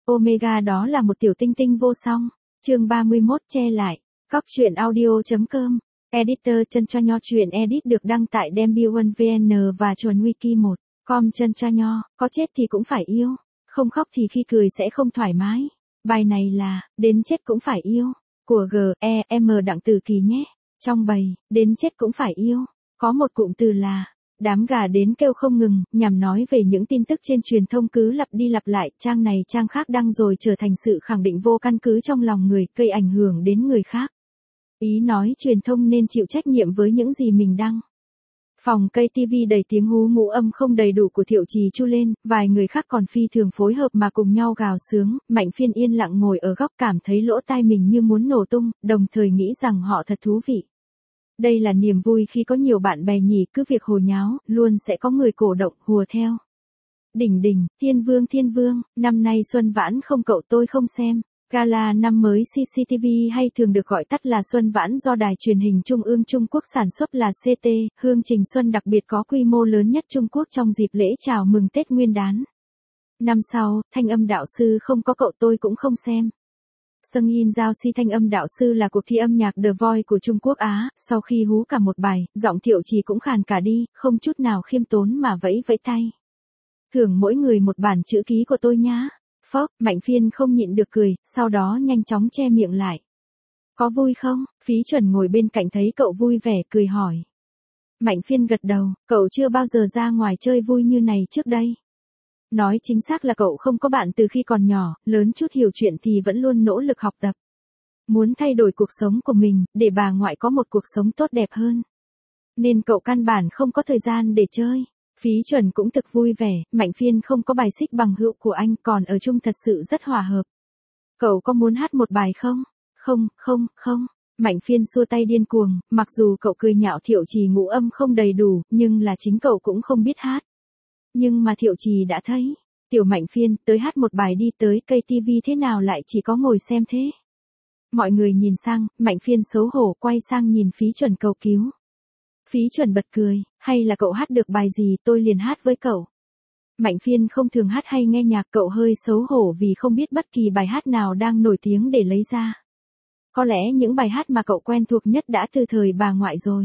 Omega đó là một tiểu tinh tinh vô song. Chương 31 che lại. Góc truyện audio.com. Editor chân cho nho truyện edit được đăng tại Dembut VN và chuẩn wiki 1. Com chân cho nho, có chết thì cũng phải yêu, không khóc thì khi cười sẽ không thoải mái. Bài này là, đến chết cũng phải yêu, của G.E.M. Đặng Tử Kỳ nhé. Trong bài, đến chết cũng phải yêu, có một cụm từ là, đám gà đến kêu không ngừng, nhằm nói về những tin tức trên truyền thông cứ lặp đi lặp lại, trang này trang khác đăng rồi trở thành sự khẳng định vô căn cứ trong lòng người, gây ảnh hưởng đến người khác. Ý nói truyền thông nên chịu trách nhiệm với những gì mình đăng. Phòng cây TV đầy tiếng hú ngũ âm không đầy đủ của Thiệu Trì chu lên, vài người khác còn phi thường phối hợp mà cùng nhau gào sướng, Mạnh Phiên yên lặng ngồi ở góc cảm thấy lỗ tai mình như muốn nổ tung, đồng thời nghĩ rằng họ thật thú vị. Đây là niềm vui khi có nhiều bạn bè nhỉ, cứ việc hồ nháo, luôn sẽ có người cổ động, hùa theo. Đỉnh đỉnh, Thiên Vương, năm nay Xuân Vãn không cậu tôi không xem. Gala năm mới CCTV hay thường được gọi tắt là Xuân Vãn do Đài truyền hình Trung ương Trung Quốc sản xuất là CT, hương trình xuân đặc biệt có quy mô lớn nhất Trung Quốc trong dịp lễ chào mừng Tết Nguyên đán. Năm sau, Thanh âm đạo sư không có cậu tôi cũng không xem. Sung Yin Giao Si Thanh âm đạo sư là cuộc thi âm nhạc The Voice của Trung Quốc Á, sau khi hú cả một bài, giọng Thiệu Trì cũng khàn cả đi, không chút nào khiêm tốn mà vẫy vẫy tay. Thưởng mỗi người một bản chữ ký của tôi nhá. Phốc, Mạnh Phiên không nhịn được cười, sau đó nhanh chóng che miệng lại. Có vui không? Phí Chuẩn ngồi bên cạnh thấy cậu vui vẻ cười hỏi. Mạnh Phiên gật đầu, cậu chưa bao giờ ra ngoài chơi vui như này trước đây. Nói chính xác là cậu không có bạn từ khi còn nhỏ, lớn chút hiểu chuyện thì vẫn luôn nỗ lực học tập. Muốn thay đổi cuộc sống của mình, để bà ngoại có một cuộc sống tốt đẹp hơn. Nên cậu căn bản không có thời gian để chơi. Phí Chuẩn cũng thực vui vẻ, Mạnh Phiên không có bài xích bằng hữu của anh, còn ở chung thật sự rất hòa hợp. Cậu có muốn hát một bài không? Không. Mạnh Phiên xua tay điên cuồng, mặc dù cậu cười nhạo Thiệu Trì ngũ âm không đầy đủ, nhưng là chính cậu cũng không biết hát. Nhưng mà Thiệu Trì đã thấy. Tiểu Mạnh Phiên, tới hát một bài đi, tới cây TV thế nào lại chỉ có ngồi xem thế? Mọi người nhìn sang, Mạnh Phiên xấu hổ quay sang nhìn Phí Chuẩn cầu cứu. Phí Chuẩn bật cười, hay là cậu hát được bài gì tôi liền hát với cậu. Mạnh Phiên không thường hát hay nghe nhạc, cậu hơi xấu hổ vì không biết bất kỳ bài hát nào đang nổi tiếng để lấy ra. Có lẽ những bài hát mà cậu quen thuộc nhất đã từ thời bà ngoại rồi.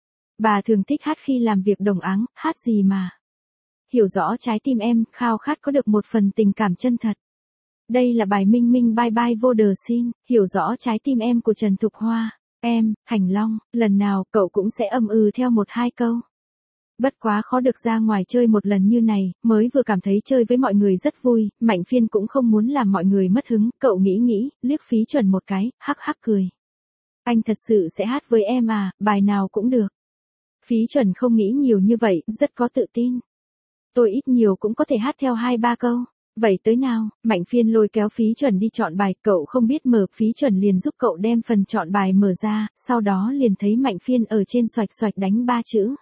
Bà thường thích hát khi làm việc đồng áng, hát gì mà. Hiểu rõ trái tim em, khao khát có được một phần tình cảm chân thật. Đây là bài Minh Minh Bye Bye vô đờ xin, hiểu rõ trái tim em của Trần Thục Hoa. Em, Thành Long, lần nào cậu cũng sẽ theo một hai câu. Bất quá khó được ra ngoài chơi một lần như này, mới vừa cảm thấy chơi với mọi người rất vui, Mạnh Phiên cũng không muốn làm mọi người mất hứng, cậu nghĩ, liếc Phí Chuẩn một cái, hắc hắc cười. Anh thật sự sẽ hát với em à, bài nào cũng được. Phí Chuẩn không nghĩ nhiều như vậy, rất có tự tin. Tôi ít nhiều cũng có thể hát theo 2-3 câu. Vậy tới nào, Mạnh Phiên lôi kéo Phí Chuẩn đi chọn bài, cậu không biết mở, Phí Chuẩn liền giúp cậu đem phần chọn bài mở ra, sau đó liền thấy Mạnh Phiên ở trên xoạch xoạch đánh 3 chữ.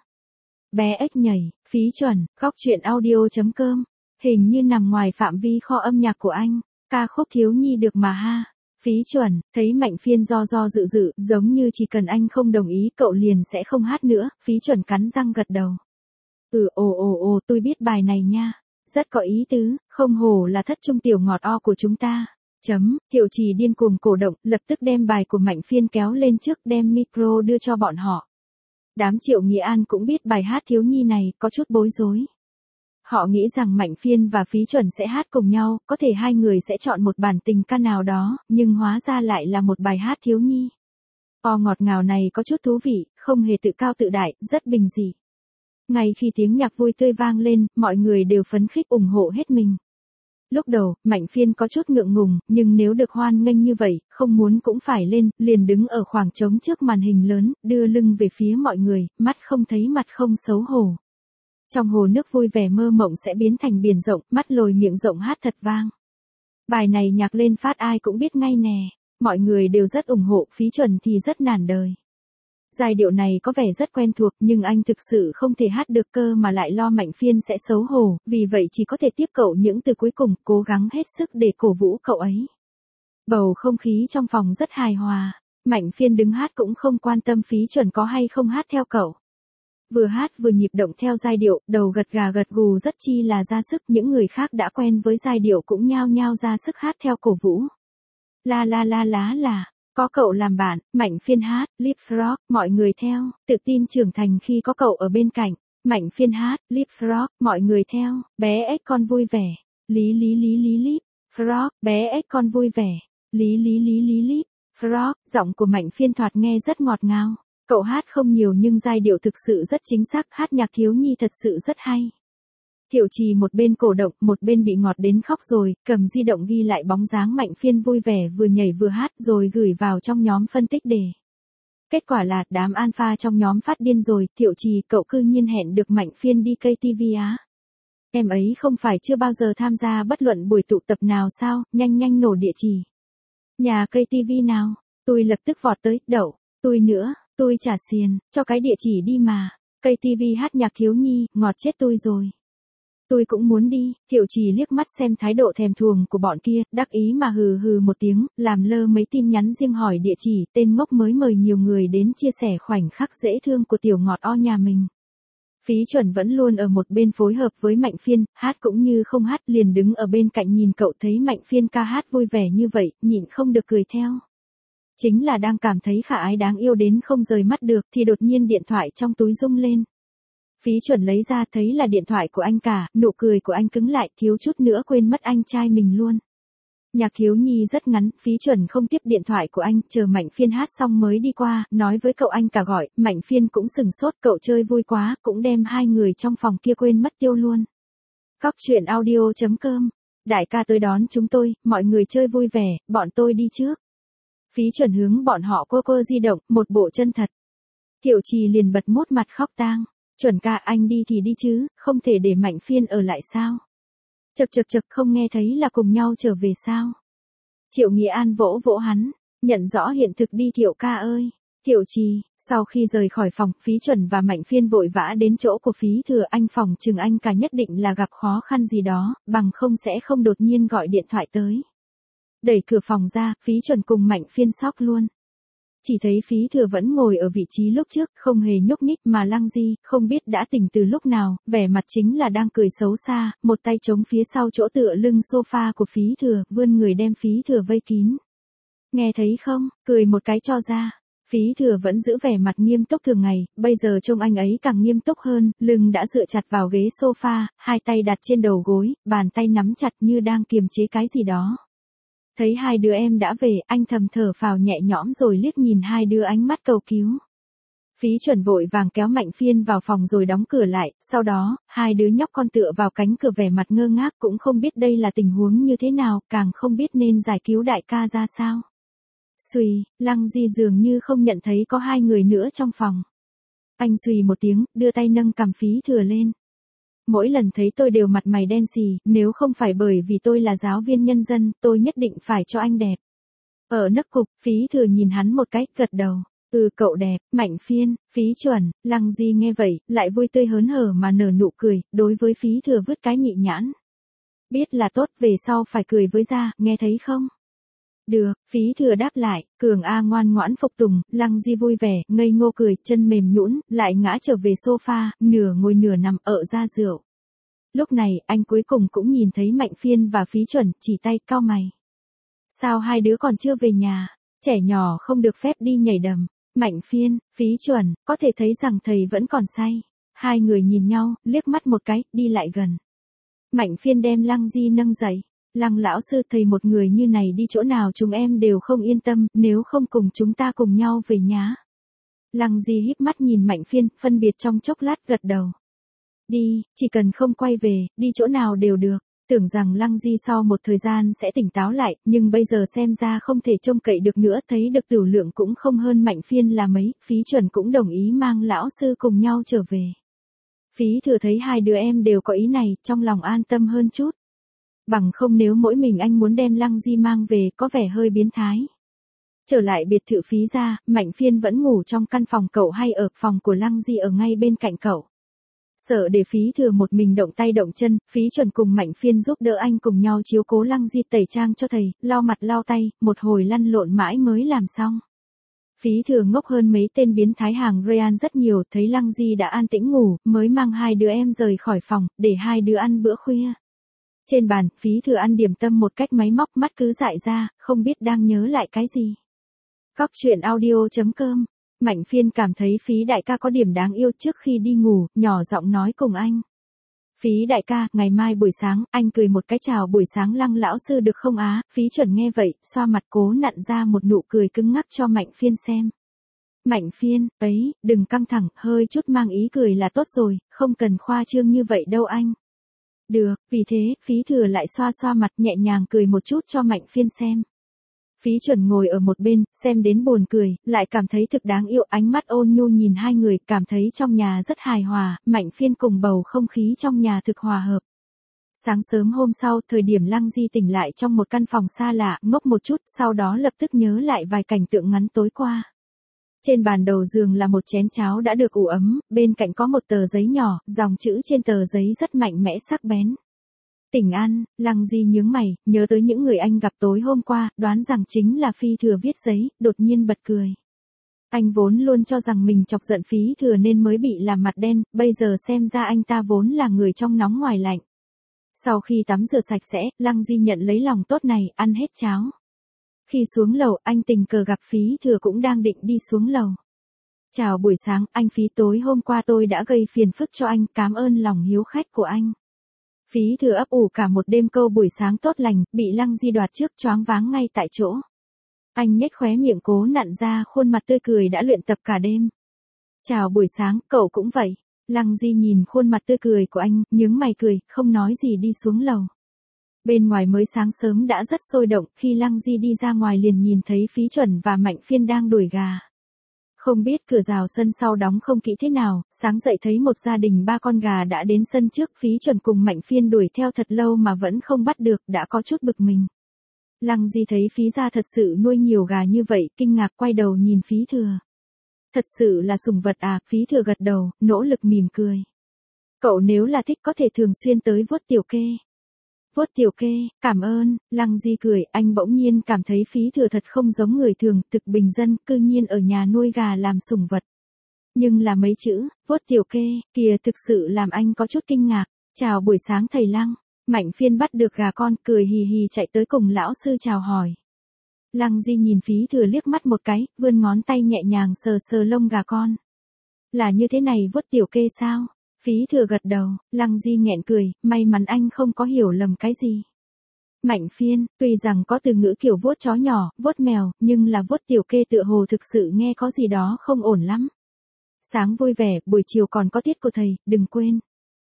Bé ếch nhảy, Phí Chuẩn, góc truyện audio.com, hình như nằm ngoài phạm vi kho âm nhạc của anh, ca khúc thiếu nhi được mà ha. Phí Chuẩn, thấy Mạnh Phiên do dự, giống như chỉ cần anh không đồng ý cậu liền sẽ không hát nữa, Phí Chuẩn cắn răng gật đầu. Tôi biết bài này nha. Rất có ý tứ, không hổ là thất trung tiểu ngọt o của chúng ta. Thiệu Trì điên cuồng cổ động, lập tức đem bài của Mạnh Phiên kéo lên trước, đem micro đưa cho bọn họ. Đám Triệu Nghị An cũng biết bài hát thiếu nhi này, có chút bối rối. Họ nghĩ rằng Mạnh Phiên và Phí Chuẩn sẽ hát cùng nhau, có thể hai người sẽ chọn một bản tình ca nào đó, nhưng hóa ra lại là một bài hát thiếu nhi. Ngọt ngào này có chút thú vị, không hề tự cao tự đại, rất bình dị. Ngay khi tiếng nhạc vui tươi vang lên, mọi người đều phấn khích ủng hộ hết mình. Lúc đầu, Mạnh Phiên có chút ngượng ngùng, nhưng nếu được hoan nghênh như vậy, không muốn cũng phải lên, liền đứng ở khoảng trống trước màn hình lớn, đưa lưng về phía mọi người, mắt không thấy mặt không xấu hổ. Trong hồ nước vui vẻ mơ mộng sẽ biến thành biển rộng, mắt lồi miệng rộng hát thật vang. Bài này nhạc lên phát ai cũng biết ngay nè, mọi người đều rất ủng hộ, Phí Chuẩn thì rất nản đời. Giai điệu này có vẻ rất quen thuộc nhưng anh thực sự không thể hát được cơ mà lại lo Mạnh Phiên sẽ xấu hổ, vì vậy chỉ có thể tiếp cậu những từ cuối cùng, cố gắng hết sức để cổ vũ cậu ấy. Bầu không khí trong phòng rất hài hòa, Mạnh Phiên đứng hát cũng không quan tâm Phí Chuẩn có hay không hát theo cậu. Vừa hát vừa nhịp động theo giai điệu, đầu gật gà gật gù rất chi là ra sức, những người khác đã quen với giai điệu cũng nhao nhao ra sức hát theo cổ vũ. La la la lá là, có cậu làm bạn, Mạnh Phiên hát, Leapfrog, mọi người theo, tự tin trưởng thành khi có cậu ở bên cạnh. Mạnh Phiên hát, Leapfrog, mọi người theo, bé ếch con vui vẻ, lý lý lý lý líp, frog, bé ếch con vui vẻ, lý lý lý lý líp, frog, giọng của Mạnh Phiên thoạt nghe rất ngọt ngào. Cậu hát không nhiều nhưng giai điệu thực sự rất chính xác, hát nhạc thiếu nhi thật sự rất hay. Thiệu Trì một bên cổ động, một bên bị ngọt đến khóc rồi, cầm di động ghi lại bóng dáng Mạnh Phiên vui vẻ vừa nhảy vừa hát rồi gửi vào trong nhóm phân tích đề. Kết quả là đám alpha trong nhóm phát điên rồi, Thiệu Trì cậu cư nhiên hẹn được Mạnh Phiên đi KTV á. Em ấy không phải chưa bao giờ tham gia bất luận buổi tụ tập nào sao, nhanh nhanh nổ địa chỉ. Nhà KTV nào, tôi lập tức vọt tới, đậu, tôi nữa, tôi trả xiền, cho cái địa chỉ đi mà. KTV hát nhạc thiếu nhi, ngọt chết tôi rồi. Tôi cũng muốn đi, Thiệu Trì liếc mắt xem thái độ thèm thuồng của bọn kia, đắc ý mà hừ hừ một tiếng, làm lơ mấy tin nhắn riêng hỏi địa chỉ, tên ngốc mới mời nhiều người đến chia sẻ khoảnh khắc dễ thương của tiểu ngọt o nhà mình. Phí Chuẩn vẫn luôn ở một bên phối hợp với Mạnh Phiên, hát cũng như không hát, liền đứng ở bên cạnh nhìn cậu thấy Mạnh Phiên ca hát vui vẻ như vậy, nhịn không được cười theo. Chính là đang cảm thấy khả ái đáng yêu đến không rời mắt được thì đột nhiên điện thoại trong túi rung lên. Phí Chuẩn lấy ra thấy là điện thoại của anh cả, nụ cười của anh cứng lại, thiếu chút nữa quên mất anh trai mình luôn. Nhạc thiếu nhi rất ngắn, Phí Chuẩn không tiếp điện thoại của anh, chờ Mạnh Phiên hát xong mới đi qua, nói với cậu anh cả gọi, Mạnh Phiên cũng sừng sốt, cậu chơi vui quá, cũng đem hai người trong phòng kia quên mất tiêu luôn. Cóc truyện audio.com, đại ca tới đón chúng tôi, mọi người chơi vui vẻ, bọn tôi đi trước. Phí Chuẩn hướng bọn họ quơ di động, một bộ chân thật. Thiệu Trì liền bật mốt mặt khóc tang. Chuẩn ca anh đi thì đi chứ, không thể để Mạnh Phiên ở lại sao? Chật không nghe thấy là cùng nhau trở về sao? Triệu Nghĩa An vỗ vỗ hắn, nhận rõ hiện thực đi Thiệu ca ơi. Thiệu Trì, sau khi rời khỏi phòng, Phí Chuẩn và Mạnh Phiên vội vã đến chỗ của Phí Thừa, anh phòng chừng anh cả nhất định là gặp khó khăn gì đó, bằng không sẽ không đột nhiên gọi điện thoại tới. Đẩy cửa phòng ra, Phí Chuẩn cùng Mạnh Phiên sốc luôn. Chỉ thấy Phí Thừa vẫn ngồi ở vị trí lúc trước, không hề nhúc nhích mà Lăng Di, không biết đã tỉnh từ lúc nào, vẻ mặt chính là đang cười xấu xa, một tay chống phía sau chỗ tựa lưng sofa của Phí Thừa, vươn người đem Phí Thừa vây kín. Nghe thấy không, cười một cái cho ra. Phí Thừa vẫn giữ vẻ mặt nghiêm túc thường ngày, bây giờ trông anh ấy càng nghiêm túc hơn, lưng đã dựa chặt vào ghế sofa, hai tay đặt trên đầu gối, bàn tay nắm chặt như đang kiềm chế cái gì đó. Thấy hai đứa em đã về, anh thầm thở phào nhẹ nhõm rồi liếc nhìn hai đứa ánh mắt cầu cứu. Phí Chuẩn vội vàng kéo Mạnh Phiên vào phòng rồi đóng cửa lại, sau đó, hai đứa nhóc con tựa vào cánh cửa vẻ mặt ngơ ngác cũng không biết đây là tình huống như thế nào, càng không biết nên giải cứu đại ca ra sao. Xùy, Lăng Di dường như không nhận thấy có hai người nữa trong phòng. Anh xùy một tiếng, đưa tay nâng cằm Phí Thừa lên. Mỗi lần thấy tôi đều mặt mày đen xì, nếu không phải bởi vì tôi là giáo viên nhân dân, tôi nhất định phải cho anh đẹp. Ở nấc cục, Phí Thừa nhìn hắn một cái, gật đầu. Cậu đẹp, Mạnh Phiên, Phí Chuẩn, Lăng Di nghe vậy, lại vui tươi hớn hở mà nở nụ cười, đối với Phí Thừa vứt cái mị nhãn. Biết là tốt, về sau phải cười với ra, nghe thấy không? Được, Phí Thừa đáp lại, Cường A ngoan ngoãn phục tùng, Lăng Di vui vẻ, ngây ngô cười, chân mềm nhũn, lại ngã trở về sofa, nửa ngồi nửa nằm ở ra rượu. Lúc này, anh cuối cùng cũng nhìn thấy Mạnh Phiên và Phí Chuẩn, chỉ tay cau mày. Sao hai đứa còn chưa về nhà? Trẻ nhỏ không được phép đi nhảy đầm. Mạnh Phiên, Phí Chuẩn, có thể thấy rằng thầy vẫn còn say. Hai người nhìn nhau, liếc mắt một cái, đi lại gần. Mạnh Phiên đem Lăng Di nâng dậy. Lăng lão sư, thầy một người như này đi chỗ nào chúng em đều không yên tâm, nếu không cùng chúng ta cùng nhau về nhá. Lăng Di híp mắt nhìn Mạnh Phiên, phân biệt trong chốc lát gật đầu. Đi, chỉ cần không quay về, đi chỗ nào đều được. Tưởng rằng Lăng Di sau một thời gian sẽ tỉnh táo lại, nhưng bây giờ xem ra không thể trông cậy được nữa, thấy được Tử Lượng cũng không hơn Mạnh Phiên là mấy, Phí Chuẩn cũng đồng ý mang lão sư cùng nhau trở về. Phí Thừa thấy hai đứa em đều có ý này, trong lòng an tâm hơn chút. Bằng không nếu mỗi mình anh muốn đem Lăng Di mang về có vẻ hơi biến thái. Trở lại biệt thự Phí gia, Mạnh Phiên vẫn ngủ trong căn phòng cậu hay ở phòng của Lăng Di ở ngay bên cạnh cậu. Sợ để Phí Thừa một mình động tay động chân, Phí Chuẩn cùng Mạnh Phiên giúp đỡ anh cùng nhau chiếu cố Lăng Di tẩy trang cho thầy, lau mặt lau tay, một hồi lăn lộn mãi mới làm xong. Phí Thừa ngốc hơn mấy tên biến thái hàng Real rất nhiều, thấy Lăng Di đã an tĩnh ngủ, mới mang hai đứa em rời khỏi phòng, để hai đứa ăn bữa khuya. Trên bàn, Phí Thừa ăn điểm tâm một cách máy móc, mắt cứ dại ra, không biết đang nhớ lại cái gì. Cóc truyện audio.com. Mạnh Phiên cảm thấy Phí đại ca có điểm đáng yêu, trước khi đi ngủ, nhỏ giọng nói cùng anh. Phí đại ca, ngày mai buổi sáng, anh cười một cái chào buổi sáng Lăng lão sư được không á? Phí Chuẩn nghe vậy, xoa mặt cố nặn ra một nụ cười cứng ngắc cho Mạnh Phiên xem. Mạnh Phiên, ấy, đừng căng thẳng, hơi chút mang ý cười là tốt rồi, không cần khoa trương như vậy đâu anh. Được, vì thế, Phí Thừa lại xoa xoa mặt nhẹ nhàng cười một chút cho Mạnh Phiên xem. Phí Chuẩn ngồi ở một bên, xem đến buồn cười, lại cảm thấy thực đáng yêu, ánh mắt ôn nhu nhìn hai người, cảm thấy trong nhà rất hài hòa, Mạnh Phiên cùng bầu không khí trong nhà thực hòa hợp. Sáng sớm hôm sau, thời điểm Lăng Di tỉnh lại trong một căn phòng xa lạ, ngốc một chút, sau đó lập tức nhớ lại vài cảnh tượng ngắn tối qua. Trên bàn đầu giường là một chén cháo đã được ủ ấm, bên cạnh có một tờ giấy nhỏ, dòng chữ trên tờ giấy rất mạnh mẽ sắc bén. Tỉnh an, Lăng Di nhướng mày, nhớ tới những người anh gặp tối hôm qua, đoán rằng chính là Phi Thừa viết giấy, đột nhiên bật cười. Anh vốn luôn cho rằng mình chọc giận Phí Thừa nên mới bị làm mặt đen, bây giờ xem ra anh ta vốn là người trong nóng ngoài lạnh. Sau khi tắm rửa sạch sẽ, Lăng Di nhận lấy lòng tốt này, ăn hết cháo. Khi xuống lầu, anh tình cờ gặp Phí Thừa cũng đang định đi xuống lầu. Chào buổi sáng, anh Phí, tối hôm qua tôi đã gây phiền phức cho anh, cảm ơn lòng hiếu khách của anh. Phí Thừa ấp ủ cả một đêm câu buổi sáng tốt lành, bị Lăng Di đoạt trước choáng váng ngay tại chỗ. Anh nhếch khóe miệng cố nặn ra khuôn mặt tươi cười đã luyện tập cả đêm. Chào buổi sáng, cậu cũng vậy. Lăng Di nhìn khuôn mặt tươi cười của anh, nhướng mày cười, không nói gì đi xuống lầu. Bên ngoài mới sáng sớm đã rất sôi động, khi Lăng Di đi ra ngoài liền nhìn thấy Phí Chuẩn và Mạnh Phiên đang đuổi gà. Không biết cửa rào sân sau đóng không kỹ thế nào, sáng dậy thấy một gia đình ba con gà đã đến sân trước, Phí Chuẩn cùng Mạnh Phiên đuổi theo thật lâu mà vẫn không bắt được, đã có chút bực mình. Lăng Di thấy Phí gia thật sự nuôi nhiều gà như vậy, kinh ngạc quay đầu nhìn Phí Thừa. Thật sự là sủng vật à? Phí Thừa gật đầu, nỗ lực mỉm cười. Cậu nếu là thích có thể thường xuyên tới vuốt tiểu kê. Vuốt tiểu kê, cảm ơn. Lăng Di cười, anh bỗng nhiên cảm thấy Phí Thừa thật không giống người thường, thực bình dân, cư nhiên ở nhà nuôi gà làm sủng vật. Nhưng là mấy chữ, vuốt tiểu kê, kìa thực sự làm anh có chút kinh ngạc. Chào buổi sáng thầy Lăng. Mạnh Phiên bắt được gà con, cười hì hì chạy tới cùng lão sư chào hỏi. Lăng Di nhìn Phí Thừa liếc mắt một cái, vươn ngón tay nhẹ nhàng sờ sờ lông gà con. Là như thế này vuốt tiểu kê sao? Phí Thừa gật đầu, Lăng Di nghẹn cười, may mắn anh không có hiểu lầm cái gì. Mạnh Phiên, tuy rằng có từ ngữ kiểu vuốt chó nhỏ, vuốt mèo, nhưng là vuốt tiểu kê tựa hồ thực sự nghe có gì đó không ổn lắm. Sáng vui vẻ, buổi chiều còn có tiết của thầy, đừng quên.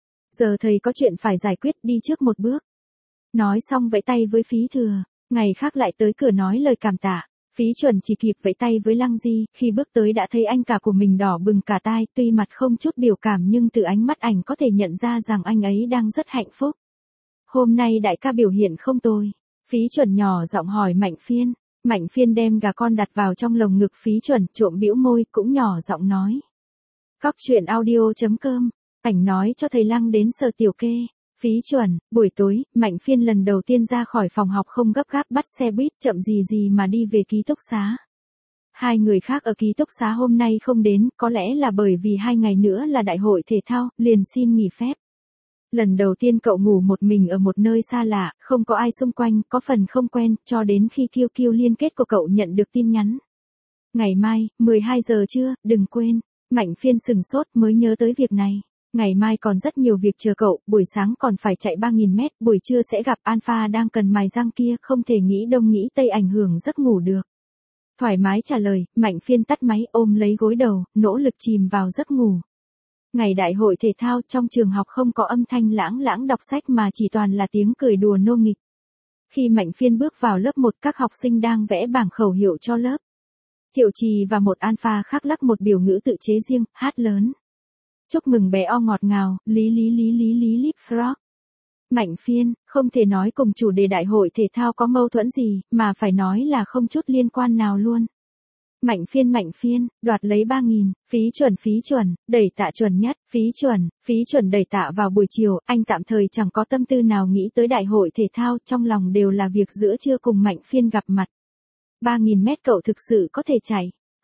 Giờ thầy có chuyện phải giải quyết, đi trước một bước. Nói xong vẫy tay với Phí Thừa, ngày khác lại tới cửa nói lời cảm tạ. Phí Chuẩn chỉ kịp vẫy tay với Lăng Di, khi bước tới đã thấy anh cả của mình đỏ bừng cả tai, tuy mặt không chút biểu cảm nhưng từ ánh mắt ảnh có thể nhận ra rằng anh ấy đang rất hạnh phúc. Hôm nay đại ca biểu hiện không tồi. Phí Chuẩn nhỏ giọng hỏi Mạnh Phiên. Mạnh Phiên đem gà con đặt vào trong lồng ngực Phí Chuẩn, trộm bĩu môi, cũng nhỏ giọng nói. Cóc truyện audio.com, ảnh nói cho thầy Lăng đến sờ tiểu kê. Phí Chuẩn, buổi tối, Mạnh Phiên lần đầu tiên ra khỏi phòng học không gấp gáp bắt xe buýt chậm gì gì mà đi về ký túc xá. Hai người khác ở ký túc xá hôm nay không đến, có lẽ là bởi vì 2 ngày nữa là đại hội thể thao, liền xin nghỉ phép. Lần đầu tiên cậu ngủ một mình ở một nơi xa lạ, không có ai xung quanh, có phần không quen, cho đến khi QQ liên kết của cậu nhận được tin nhắn. Ngày mai, 12 giờ trưa, đừng quên. Mạnh Phiên sừng sốt mới nhớ tới việc này. Ngày mai còn rất nhiều việc chờ cậu, buổi sáng còn phải chạy 3.000 mét, buổi trưa sẽ gặp Alpha đang cần mài răng kia, không thể nghĩ đông nghĩ tây ảnh hưởng giấc ngủ được. Thoải mái trả lời, Mạnh Phiên tắt máy ôm lấy gối đầu, nỗ lực chìm vào giấc ngủ. Ngày đại hội thể thao trong trường học không có âm thanh lãng lãng đọc sách mà chỉ toàn là tiếng cười đùa nô nghịch. Khi Mạnh Phiên bước vào lớp 1 các học sinh đang vẽ bảng khẩu hiệu cho lớp. Thiệu Trì và một Alpha khác lắc một biểu ngữ tự chế riêng, hát lớn. Chúc mừng bé O ngọt ngào, lý líp frog. Mạnh Phiên, không thể nói cùng chủ đề đại hội thể thao có mâu thuẫn gì, mà phải nói là không chút liên quan nào luôn. Mạnh Phiên, đoạt lấy 3.000, Phí Chuẩn, đẩy tạ chuẩn nhất, Phí Chuẩn đẩy tạ vào buổi chiều, anh tạm thời chẳng có tâm tư nào nghĩ tới đại hội thể thao, trong lòng đều là việc giữa trưa cùng Mạnh Phiên gặp mặt. 3.000 mét cậu thực sự có thể chạy.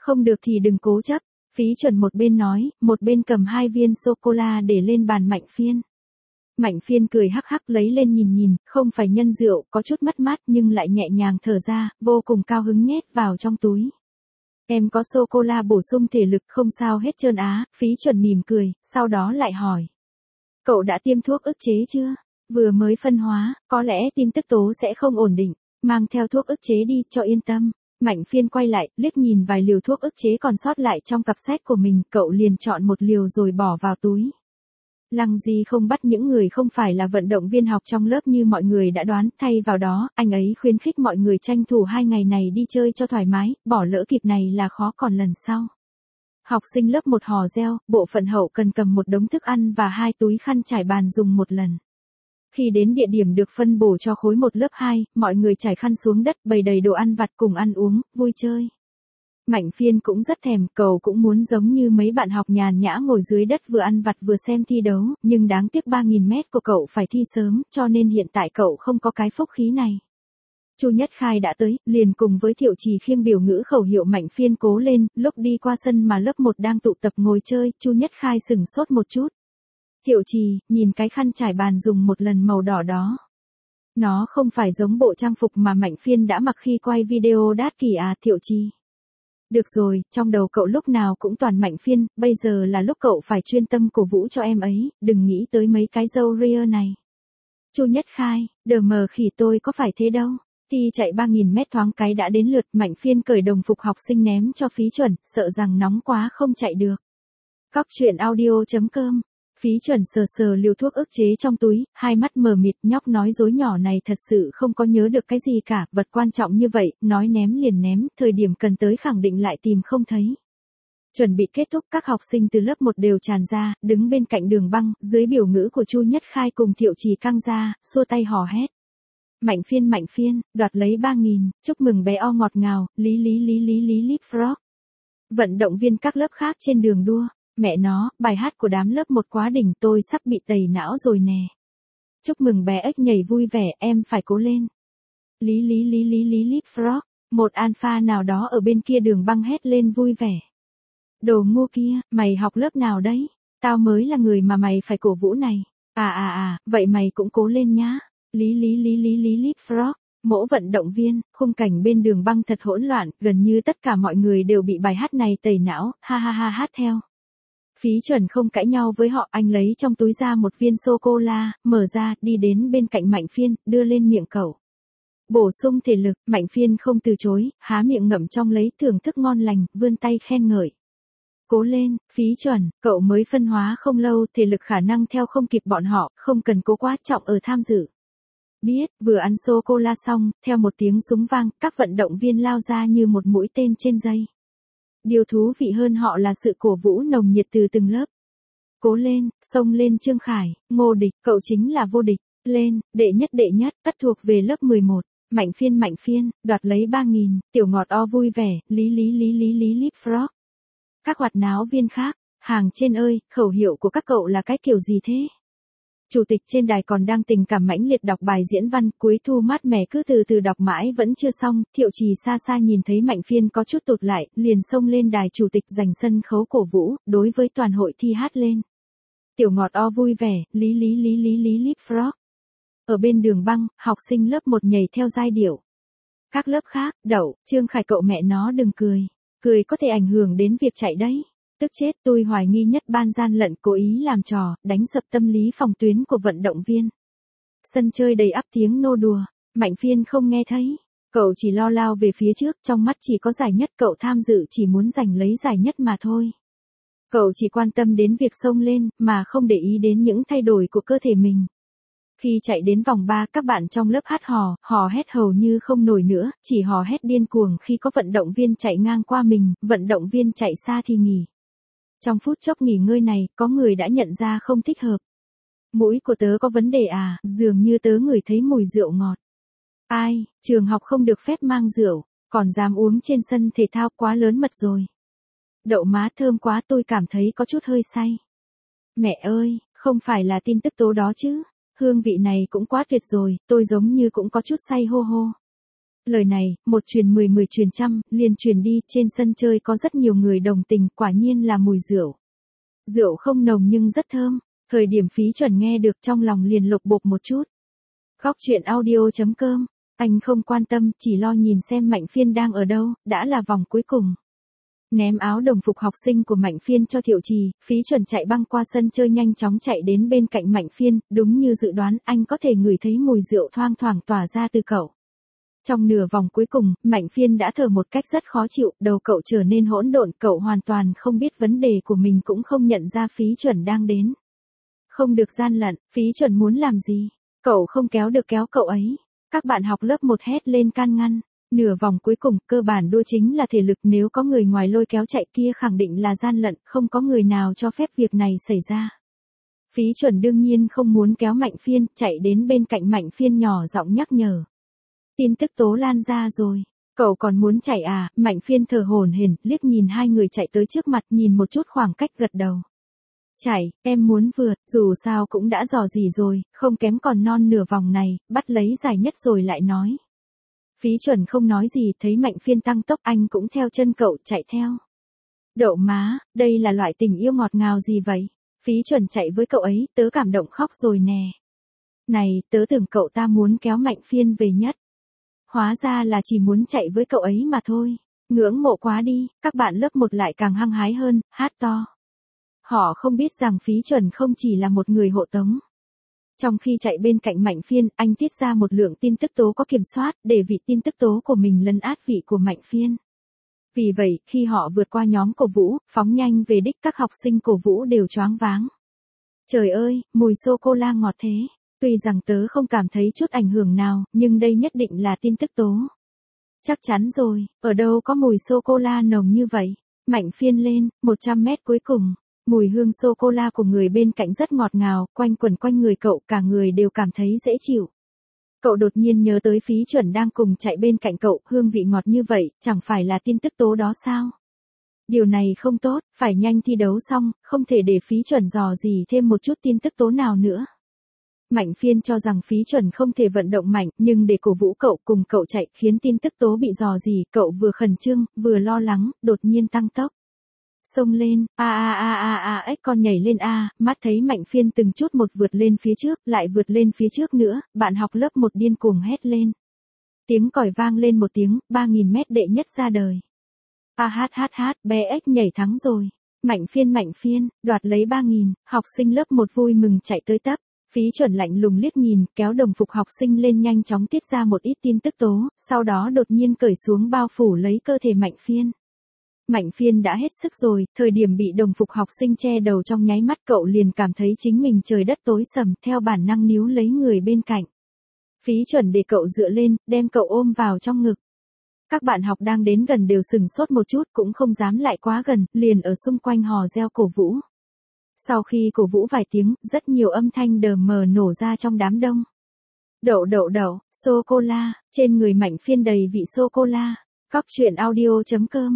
Không được thì đừng cố chấp. Phí Chuẩn một bên nói, một bên cầm 2 viên sô-cô-la để lên bàn Mạnh Phiên. Mạnh Phiên cười hắc hắc lấy lên nhìn nhìn, không phải nhân rượu, có chút mất mát nhưng lại nhẹ nhàng thở ra, vô cùng cao hứng nhét vào trong túi. Em có sô-cô-la bổ sung thể lực không sao hết trơn á, Phí Chuẩn mỉm cười, sau đó lại hỏi. Cậu đã tiêm thuốc ức chế chưa? Vừa mới phân hóa, có lẽ tin tức tố sẽ không ổn định, mang theo thuốc ức chế đi cho yên tâm. Mạnh Phiên quay lại, liếc nhìn vài liều thuốc ức chế còn sót lại trong cặp sách của mình, cậu liền chọn một liều rồi bỏ vào túi. Lăng Di không bắt những người không phải là vận động viên học trong lớp như mọi người đã đoán, thay vào đó, anh ấy khuyến khích mọi người tranh thủ 2 ngày này đi chơi cho thoải mái, bỏ lỡ kịp này là khó còn lần sau. Học sinh lớp 1 hò reo, bộ phận hậu cần cầm một đống thức ăn và 2 túi khăn trải bàn dùng một lần. Khi đến địa điểm được phân bổ cho khối 1 lớp 2, mọi người trải khăn xuống đất bày đầy đồ ăn vặt cùng ăn uống, vui chơi. Mạnh Phiên cũng rất thèm, cậu cũng muốn giống như mấy bạn học nhàn nhã ngồi dưới đất vừa ăn vặt vừa xem thi đấu, nhưng đáng tiếc 3.000 mét của cậu phải thi sớm, cho nên hiện tại cậu không có cái phúc khí này. Chu Nhất Khai đã tới, liền cùng với Thiệu Trì khiêng biểu ngữ khẩu hiệu Mạnh Phiên cố lên, lúc đi qua sân mà lớp 1 đang tụ tập ngồi chơi, Chu Nhất Khai sửng sốt một chút. Thiệu Trì, nhìn cái khăn trải bàn dùng một lần màu đỏ đó. Nó không phải giống bộ trang phục mà Mạnh Phiên đã mặc khi quay video đát kỷ à, Thiệu Trì. Được rồi, trong đầu cậu lúc nào cũng toàn Mạnh Phiên, bây giờ là lúc cậu phải chuyên tâm cổ vũ cho em ấy, đừng nghĩ tới mấy cái râu ria này. Chu Nhất Khai, đờ mờ khỉ tôi có phải thế đâu. Thi chạy 3.000 mét thoáng cái đã đến lượt, Mạnh Phiên cởi đồng phục học sinh ném cho Phí Chuẩn, sợ rằng nóng quá không chạy được. Cóc truyện audio.com. Phí Chuẩn sờ sờ liều thuốc ức chế trong túi, hai mắt mờ mịt, nhóc nói dối nhỏ này thật sự không có nhớ được cái gì cả, vật quan trọng như vậy, nói ném liền ném, thời điểm cần tới khẳng định lại tìm không thấy. Chuẩn bị kết thúc, các học sinh từ lớp 1 đều tràn ra, đứng bên cạnh đường băng, dưới biểu ngữ của Chu Nhất Khai cùng Thiệu Trì căng ra, xua tay hò hét. Mạnh Phiên, đoạt lấy 3.000, chúc mừng bé O ngọt ngào, lý leapfrog. Vận động viên các lớp khác trên đường đua. Mẹ nó, bài hát của đám lớp 1 quá đỉnh, tôi sắp bị tẩy não rồi nè. Chúc mừng bé ếch nhảy vui vẻ, em phải cố lên. Lý leapfrog, một alpha nào đó ở bên kia đường băng hét lên vui vẻ. Đồ ngu kia, mày học lớp nào đấy? Tao mới là người mà mày phải cổ vũ này. Vậy mày cũng cố lên nhá. Lý leapfrog. Mỗi vận động viên, khung cảnh bên đường băng thật hỗn loạn, gần như tất cả mọi người đều bị bài hát này tẩy não, ha ha ha hát theo. Phí Chuẩn không cãi nhau với họ, anh lấy trong túi ra một viên sô-cô-la, mở ra, đi đến bên cạnh Mạnh Phiên, đưa lên miệng cậu. Bổ sung thể lực, Mạnh Phiên không từ chối, há miệng ngậm trong lấy, thưởng thức ngon lành, vươn tay khen ngợi. Cố lên, Phí Chuẩn, cậu mới phân hóa không lâu, thể lực khả năng theo không kịp bọn họ, không cần cố quá trọng ở tham dự. Biết, vừa ăn sô-cô-la xong, theo một tiếng súng vang, các vận động viên lao ra như một mũi tên trên dây. Điều thú vị hơn họ là sự cổ vũ nồng nhiệt từ từng lớp. Cố lên, xông lên Trương Khải, Ngô Địch, cậu chính là vô địch. Lên, đệ nhất, tất thuộc về lớp 11. Mạnh Phiên, đoạt lấy 3.000, tiểu ngọt O vui vẻ, lý leapfrog. Các hoạt náo viên khác, hàng trên ơi, khẩu hiệu của các cậu là cái kiểu gì thế? Chủ tịch trên đài còn đang tình cảm mãnh liệt đọc bài diễn văn, cuối thu mát mẻ cứ từ từ đọc mãi vẫn chưa xong, Thiệu Trì xa xa nhìn thấy Mạnh Phiên có chút tụt lại, liền xông lên đài chủ tịch giành sân khấu cổ vũ, đối với toàn hội thi hát lên. Tiểu ngọt O vui vẻ, lý leapfrog. Ở bên đường băng, học sinh lớp 1 nhảy theo giai điệu. Các lớp khác, đậu, Trương Khải cậu mẹ nó đừng cười. Cười có thể ảnh hưởng đến việc chạy đấy. Tức chết, tôi hoài nghi nhất ban gian lận cố ý làm trò, đánh sập tâm lý phòng tuyến của vận động viên. Sân chơi đầy ắp tiếng nô đùa, Mạnh Phiên không nghe thấy. Cậu chỉ lo lao về phía trước, trong mắt chỉ có giải nhất, cậu tham dự chỉ muốn giành lấy giải nhất mà thôi. Cậu chỉ quan tâm đến việc xông lên, mà không để ý đến những thay đổi của cơ thể mình. Khi chạy đến vòng 3, các bạn trong lớp hát hò hét hầu như không nổi nữa, chỉ hò hét điên cuồng khi có vận động viên chạy ngang qua mình, vận động viên chạy xa thì nghỉ. Trong phút chốc nghỉ ngơi này, có người đã nhận ra không thích hợp. Mũi của tớ có vấn đề à, dường như tớ ngửi thấy mùi rượu ngọt. Ai, trường học không được phép mang rượu, còn dám uống trên sân thể thao, quá lớn mật rồi. Đậu má thơm quá, tôi cảm thấy có chút hơi say. Mẹ ơi, không phải là tin tức tố đó chứ, hương vị này cũng quá tuyệt rồi, tôi giống như cũng có chút say hô hô. Lời này, một truyền 10 10 truyền trăm, liền truyền đi, trên sân chơi có rất nhiều người đồng tình, quả nhiên là mùi rượu. Rượu không nồng nhưng rất thơm, thời điểm Phí Chuẩn nghe được trong lòng liền lục bục một chút. Góc chuyện audio.com, anh không quan tâm, chỉ lo nhìn xem Mạnh Phiên đang ở đâu, đã là vòng cuối cùng. Ném áo đồng phục học sinh của Mạnh Phiên cho Thiệu Trì, Phí Chuẩn chạy băng qua sân chơi nhanh chóng chạy đến bên cạnh Mạnh Phiên, đúng như dự đoán, anh có thể ngửi thấy mùi rượu thoang thoảng tỏa ra từ cậu. Trong nửa vòng cuối cùng, Mạnh Phiên đã thở một cách rất khó chịu, đầu cậu trở nên hỗn độn, cậu hoàn toàn không biết vấn đề của mình cũng không nhận ra Phí Chuẩn đang đến. Không được gian lận, Phí Chuẩn muốn làm gì? Cậu không kéo được kéo cậu ấy. Các bạn học lớp 1 hét lên can ngăn. Nửa vòng cuối cùng, cơ bản đua chính là thể lực, nếu có người ngoài lôi kéo chạy kia khẳng định là gian lận, không có người nào cho phép việc này xảy ra. Phí Chuẩn đương nhiên không muốn kéo Mạnh Phiên, chạy đến bên cạnh Mạnh Phiên nhỏ giọng nhắc nhở. Tin tức tố lan ra rồi. Cậu còn muốn chạy à? Mạnh Phiên thở hổn hển, liếc nhìn hai người chạy tới trước mặt, nhìn một chút khoảng cách gật đầu. Chạy, em muốn vượt, dù sao cũng đã dò dỉ rồi, không kém còn non nửa vòng này, bắt lấy giải nhất rồi lại nói. Phí Chuẩn không nói gì, thấy Mạnh Phiên tăng tốc anh cũng theo chân cậu chạy theo. Đậu má, đây là loại tình yêu ngọt ngào gì vậy? Phí Chuẩn chạy với cậu ấy, tớ cảm động khóc rồi nè. Này, tớ tưởng cậu ta muốn kéo Mạnh Phiên về nhất. Hóa ra là chỉ muốn chạy với cậu ấy mà thôi. Ngưỡng mộ quá đi, các bạn lớp 1 lại càng hăng hái hơn, hát to. Họ không biết rằng Phí Chuẩn không chỉ là một người hộ tống. Trong khi chạy bên cạnh Mạnh Phiên, anh tiết ra một lượng tin tức tố có kiểm soát, để vị tin tức tố của mình lấn át vị của Mạnh Phiên. Vì vậy, khi họ vượt qua nhóm cổ vũ, phóng nhanh về đích, các học sinh cổ vũ đều choáng váng. Trời ơi, mùi sô-cô-la ngọt thế. Tuy rằng tớ không cảm thấy chút ảnh hưởng nào, nhưng đây nhất định là tin tức tố. Chắc chắn rồi, ở đâu có mùi sô-cô-la nồng như vậy. Mạnh Phiên lên, 100 mét cuối cùng. Mùi hương sô-cô-la của người bên cạnh rất ngọt ngào, quanh quẩn quanh người cậu, cả người đều cảm thấy dễ chịu. Cậu đột nhiên nhớ tới Phí Chuẩn đang cùng chạy bên cạnh cậu, hương vị ngọt như vậy, chẳng phải là tin tức tố đó sao? Điều này không tốt, phải nhanh thi đấu xong, không thể để Phí Chuẩn dò gì thêm một chút tin tức tố nào nữa. Mạnh Phiên cho rằng Phí Chuẩn không thể vận động mạnh, nhưng để cổ vũ cậu cùng cậu chạy khiến tin tức tố bị dò gì, cậu vừa khẩn trương, vừa lo lắng, đột nhiên tăng tốc. Xông lên, con nhảy lên mắt thấy Mạnh Phiên từng chút một vượt lên phía trước, lại vượt lên phía trước nữa, bạn học lớp 1 điên cuồng hét lên. Tiếng còi vang lên một tiếng, 3.000 mét đệ nhất ra đời. Bé ếch nhảy thắng rồi. Mạnh Phiên, đoạt lấy 3.000, học sinh lớp 1 vui mừng chạy tới tấp. Phí Chuẩn lạnh lùng liếc nhìn, kéo đồng phục học sinh lên nhanh chóng tiết ra một ít tin tức tố, sau đó đột nhiên cởi xuống bao phủ lấy cơ thể Mạnh Phiên. Mạnh Phiên đã hết sức rồi, thời điểm bị đồng phục học sinh che đầu trong nháy mắt cậu liền cảm thấy chính mình trời đất tối sầm, theo bản năng níu lấy người bên cạnh. Phí Chuẩn để cậu dựa lên, đem cậu ôm vào trong ngực. Các bạn học đang đến gần đều sừng sốt một chút, cũng không dám lại quá gần, liền ở xung quanh hò reo cổ vũ. Sau khi cổ vũ vài tiếng, rất nhiều âm thanh đờ mờ nổ ra trong đám đông. Đậu, sô-cô-la, trên người Mạnh Phiên đầy vị sô-cô-la. Góc chuyện audio.com.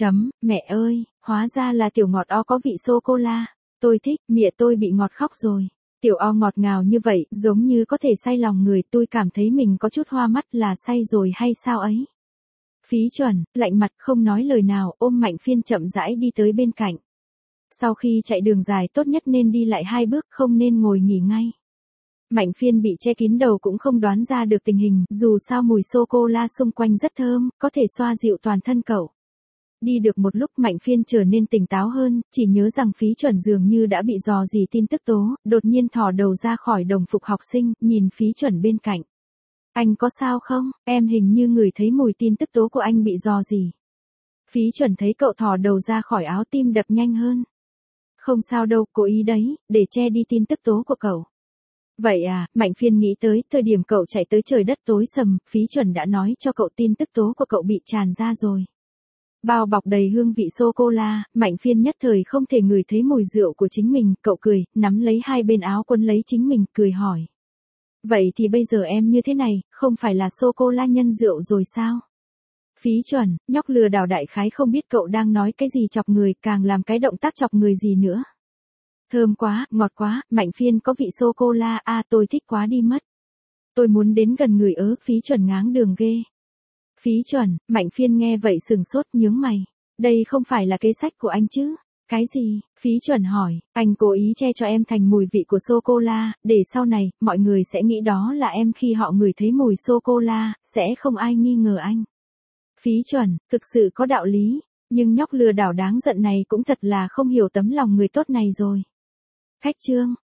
Mẹ ơi, hóa ra là tiểu ngọt o có vị sô-cô-la. Tôi thích, mẹ tôi bị ngọt khóc rồi. Tiểu o ngọt ngào như vậy, giống như có thể say lòng người, tôi cảm thấy mình có chút hoa mắt, là say rồi hay sao ấy. Phí Chuẩn, lạnh mặt không nói lời nào, ôm Mạnh Phiên chậm rãi đi tới bên cạnh. Sau khi chạy đường dài tốt nhất nên đi lại 2 bước, không nên ngồi nghỉ ngay. Mạnh Phiên bị che kín đầu cũng không đoán ra được tình hình, dù sao mùi sô-cô-la xung quanh rất thơm, có thể xoa dịu toàn thân cậu. Đi được một lúc Mạnh Phiên trở nên tỉnh táo hơn, chỉ nhớ rằng Phí Chuẩn dường như đã bị dò dỉ tin tức tố, đột nhiên thò đầu ra khỏi đồng phục học sinh, nhìn Phí Chuẩn bên cạnh. Anh có sao không? Em hình như ngửi thấy mùi tin tức tố của anh bị dò dỉ. Phí Chuẩn thấy cậu thò đầu ra khỏi áo, tim đập nhanh hơn. Không sao đâu, cố ý đấy, để che đi tin tức tố của cậu. Vậy à, Mạnh Phiên nghĩ tới, thời điểm cậu chạy tới trời đất tối sầm, Phí Chuẩn đã nói cho cậu tin tức tố của cậu bị tràn ra rồi. Bao bọc đầy hương vị sô-cô-la, Mạnh Phiên nhất thời không thể ngửi thấy mùi rượu của chính mình, cậu cười, nắm lấy hai bên áo quấn lấy chính mình, cười hỏi. Vậy thì bây giờ em như thế này, không phải là sô-cô-la nhân rượu rồi sao? Phí Chuẩn, nhóc lừa đảo đại khái không biết cậu đang nói cái gì chọc người, càng làm cái động tác chọc người gì nữa. Thơm quá, ngọt quá, Mạnh Phiên có vị sô-cô-la, tôi thích quá đi mất. Tôi muốn đến gần người Phí Chuẩn ngáng đường ghê. Phí chuẩn, Mạnh Phiên nghe vậy sừng sốt nhướng mày. Đây không phải là kế sách của anh chứ? Cái gì? Phí chuẩn hỏi, anh cố ý che cho em thành mùi vị của sô-cô-la, để sau này, mọi người sẽ nghĩ đó là em khi họ ngửi thấy mùi sô-cô-la, sẽ không ai nghi ngờ anh. Phí chuẩn, thực sự có đạo lý, nhưng nhóc lừa đảo đáng giận này cũng thật là không hiểu tấm lòng người tốt này rồi. Khách Trương,